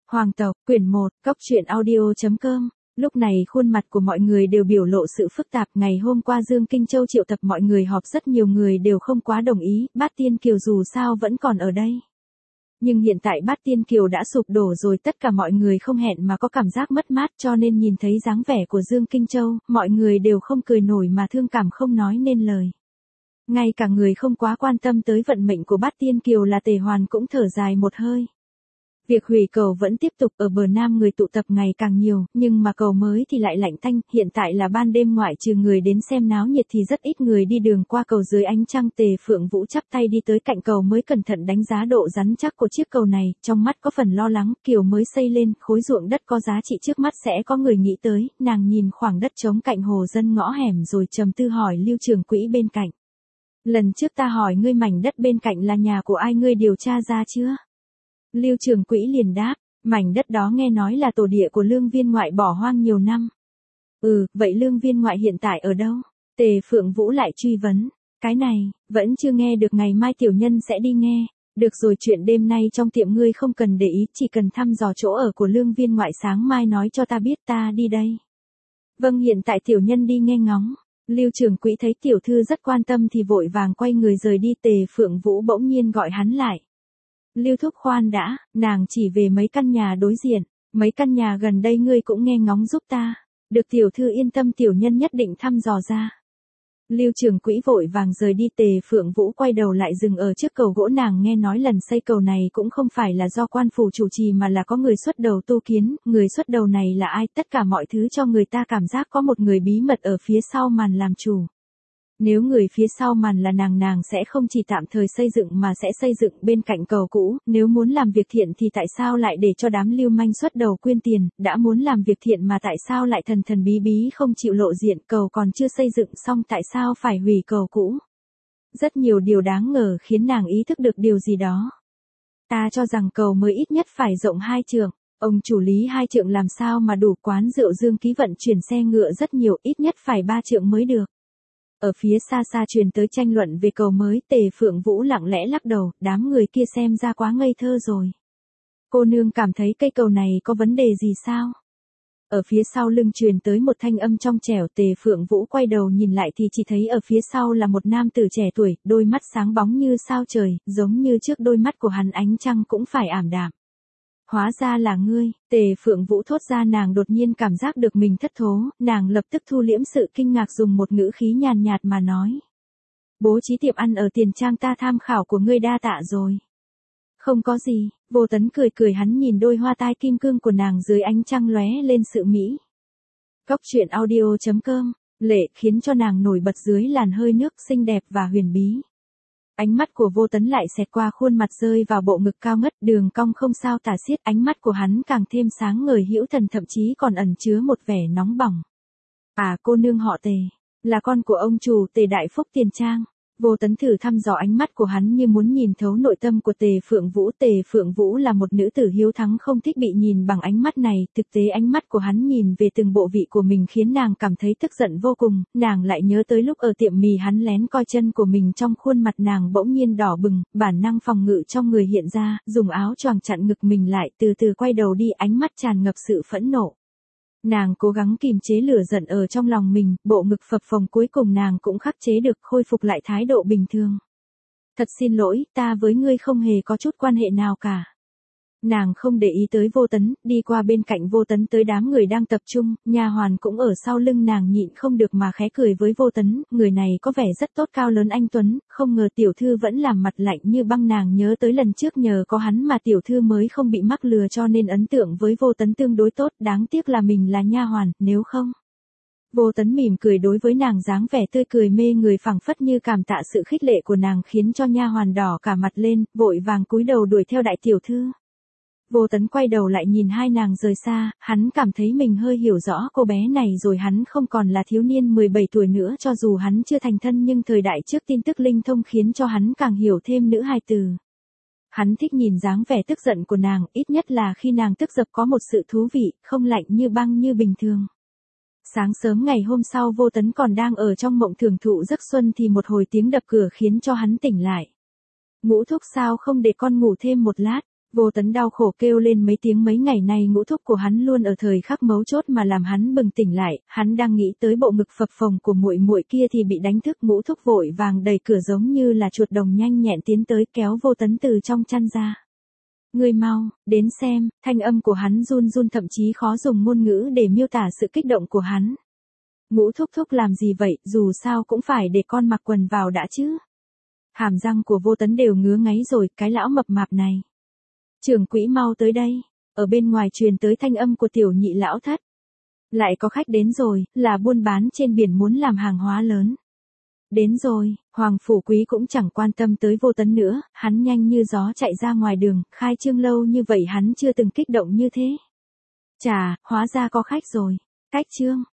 Hoàng tộc, quyển 1, coctruyện audio.com. Lúc này khuôn mặt của mọi người đều biểu lộ sự phức tạp. Ngày hôm qua Dương Kinh Châu triệu tập mọi người họp, rất nhiều người đều không quá đồng ý, Bát Tiên Kiều dù sao vẫn còn ở đây. Nhưng hiện tại Bát Tiên Kiều đã sụp đổ rồi, tất cả mọi người không hẹn mà có cảm giác mất mát, cho nên nhìn thấy dáng vẻ của Dương Kinh Châu, mọi người đều không cười nổi mà thương cảm không nói nên lời. Ngay cả người không quá quan tâm tới vận mệnh của Bát Tiên Kiều là Tề Hoàn cũng thở dài một hơi. Việc hủy cầu vẫn tiếp tục, ở bờ Nam người tụ tập ngày càng nhiều, nhưng mà cầu mới thì lại lạnh tanh, hiện tại là ban đêm, ngoại trừ người đến xem náo nhiệt thì rất ít người đi đường qua cầu dưới ánh trăng. Tề Phượng Vũ chắp tay đi tới cạnh cầu mới, cẩn thận đánh giá độ rắn chắc của chiếc cầu này, trong mắt có phần lo lắng. Kiều mới xây lên, khối ruộng đất có giá trị trước mắt sẽ có người nghĩ tới. Nàng nhìn khoảng đất trống cạnh hồ dân ngõ hẻm rồi trầm tư hỏi Lưu Trường Quỹ bên cạnh. Lần trước ta hỏi ngươi mảnh đất bên cạnh là nhà của ai, ngươi điều tra ra chưa? Lưu Trường Quỹ liền đáp, mảnh đất đó nghe nói là tổ địa của Lương Viên Ngoại bỏ hoang nhiều năm. Vậy Lương Viên Ngoại hiện tại ở đâu? Tề Phượng Vũ lại truy vấn, cái này, vẫn chưa nghe được, ngày mai tiểu nhân sẽ đi nghe. Được rồi, chuyện đêm nay trong tiệm ngươi không cần để ý, chỉ cần thăm dò chỗ ở của Lương Viên Ngoại, sáng mai nói cho ta biết, ta đi đây. Vâng, hiện tại tiểu nhân đi nghe ngóng. Lưu Trường Quỹ thấy tiểu thư rất quan tâm thì vội vàng quay người rời đi. Tề Phượng Vũ bỗng nhiên gọi hắn lại. Lưu thúc, khoan đã, nàng chỉ về mấy căn nhà đối diện, mấy căn nhà gần đây ngươi cũng nghe ngóng giúp ta. Được, tiểu thư yên tâm, tiểu nhân nhất định thăm dò ra. Lưu Trường Quỹ vội vàng rời đi. Tề Phượng Vũ quay đầu lại dừng ở trước cầu gỗ. Nàng nghe nói lần xây cầu này cũng không phải là do quan phủ chủ trì mà là có người xuất đầu tu kiến. Người xuất đầu này là ai? Tất cả mọi thứ cho người ta cảm giác có một người bí mật ở phía sau màn làm chủ. Nếu người phía sau màn là nàng sẽ không chỉ tạm thời xây dựng mà sẽ xây dựng bên cạnh cầu cũ. Nếu muốn làm việc thiện thì tại sao lại để cho đám lưu manh xuất đầu quyên tiền? Đã muốn làm việc thiện mà tại sao lại thần thần bí bí không chịu lộ diện? Cầu còn chưa xây dựng xong tại sao phải hủy cầu cũ? Rất nhiều điều đáng ngờ khiến nàng ý thức được điều gì đó. Ta cho rằng cầu mới ít nhất phải rộng 2 trượng. Ông chủ lý 2 trượng làm sao mà đủ? Quán rượu Dương Ký vận chuyển xe ngựa rất nhiều, ít nhất phải 3 trượng mới được. Ở phía xa xa truyền tới tranh luận về cầu mới. Tề Phượng Vũ lặng lẽ lắc đầu, đám người kia xem ra quá ngây thơ rồi. Cô nương cảm thấy cây cầu này có vấn đề gì sao? Ở phía sau lưng truyền tới một thanh âm trong trẻo. Tề Phượng Vũ quay đầu nhìn lại thì chỉ thấy ở phía sau là một nam tử trẻ tuổi, đôi mắt sáng bóng như sao trời, giống như trước đôi mắt của hắn ánh trăng cũng phải ảm đạm. Hóa ra là ngươi. Tề Phượng Vũ thốt ra. Nàng đột nhiên cảm giác được mình thất thố, nàng lập tức thu liễm sự kinh ngạc, dùng một ngữ khí nhàn nhạt mà nói. Bố trí tiệm ăn ở Tiền Trang ta tham khảo của ngươi, đa tạ rồi. Không có gì. Vô Tấn cười cười, hắn nhìn đôi hoa tai kim cương của nàng dưới ánh trăng lóe lên sự mỹ. Coctruyện audio.com. Lệ khiến cho nàng nổi bật dưới làn hơi nước, xinh đẹp và huyền bí. Ánh mắt của Vô Tấn lại xẹt qua khuôn mặt rơi vào bộ ngực cao ngất, đường cong không sao tả xiết, ánh mắt của hắn càng thêm sáng ngời hữu thần, thậm chí còn ẩn chứa một vẻ nóng bỏng. À, cô nương họ Tề, là con của ông chủ Tề Đại Phúc Tiền Trang. Vô Tấn thử thăm dò ánh mắt của hắn như muốn nhìn thấu nội tâm của Tề Phượng Vũ. Tề Phượng Vũ là một nữ tử hiếu thắng, không thích bị nhìn bằng ánh mắt này. Thực tế ánh mắt của hắn nhìn về từng bộ vị của mình khiến nàng cảm thấy tức giận vô cùng. Nàng lại nhớ tới lúc ở tiệm mì hắn lén coi chân của mình, trong khuôn mặt nàng bỗng nhiên đỏ bừng, bản năng phòng ngự trong người hiện ra, dùng áo choàng chặn ngực mình lại, từ từ quay đầu đi, ánh mắt tràn ngập sự phẫn nộ. Nàng cố gắng kìm chế lửa giận ở trong lòng mình, bộ ngực phập phồng, cuối cùng nàng cũng khắc chế được, khôi phục lại thái độ bình thường. Thật xin lỗi, ta với ngươi không hề có chút quan hệ nào cả. Nàng không để ý tới Vô Tấn, đi qua bên cạnh Vô Tấn tới đám người đang tập trung, nha hoàn cũng ở sau lưng nàng nhịn không được mà khẽ cười với Vô Tấn, người này có vẻ rất tốt, cao lớn anh tuấn, không ngờ tiểu thư vẫn làm mặt lạnh như băng. Nàng nhớ tới lần trước nhờ có hắn mà tiểu thư mới không bị mắc lừa, cho nên ấn tượng với Vô Tấn tương đối tốt, đáng tiếc là mình là nha hoàn, nếu không. Vô Tấn mỉm cười đối với nàng, dáng vẻ tươi cười mê người phảng phất như cảm tạ sự khích lệ của nàng, khiến cho nha hoàn đỏ cả mặt lên, vội vàng cúi đầu đuổi theo đại tiểu thư. Vô Tấn quay đầu lại nhìn hai nàng rời xa, hắn cảm thấy mình hơi hiểu rõ cô bé này rồi, hắn không còn là thiếu niên 17 tuổi nữa, cho dù hắn chưa thành thân nhưng thời đại trước tin tức linh thông khiến cho hắn càng hiểu thêm nữ hài từ. Hắn thích nhìn dáng vẻ tức giận của nàng, ít nhất là khi nàng tức giận có một sự thú vị, không lạnh như băng như bình thường. Sáng sớm ngày hôm sau, Vô Tấn còn đang ở trong mộng thưởng thụ giấc xuân thì một hồi tiếng đập cửa khiến cho hắn tỉnh lại. Ngũ thúc, sao không để con ngủ thêm một lát? Vô Tấn đau khổ kêu lên mấy tiếng, mấy ngày nay ngũ thúc của hắn luôn ở thời khắc mấu chốt mà làm hắn bừng tỉnh lại, hắn đang nghĩ tới bộ ngực phập phồng của muội muội kia thì bị đánh thức, ngũ thúc vội vàng đẩy cửa giống như là chuột đồng nhanh nhẹn tiến tới kéo Vô Tấn từ trong chăn ra. Ngươi mau, đến xem, thanh âm của hắn run run thậm chí khó dùng ngôn ngữ để miêu tả sự kích động của hắn. Ngũ thúc thúc làm gì vậy, dù sao cũng phải để con mặc quần vào đã chứ. Hàm răng của Vô Tấn đều ngứa ngáy rồi, cái lão mập mạp này. Trưởng quỹ mau tới đây, ở bên ngoài truyền tới thanh âm của tiểu nhị lão thất. Lại có khách đến rồi, là buôn bán trên biển muốn làm hàng hóa lớn. Đến rồi, Hoàng Phủ Quý cũng chẳng quan tâm tới Vô Tấn nữa, hắn nhanh như gió chạy ra ngoài đường, khai trương lâu như vậy hắn chưa từng kích động như thế. Chà, hóa ra có khách rồi, cách trương,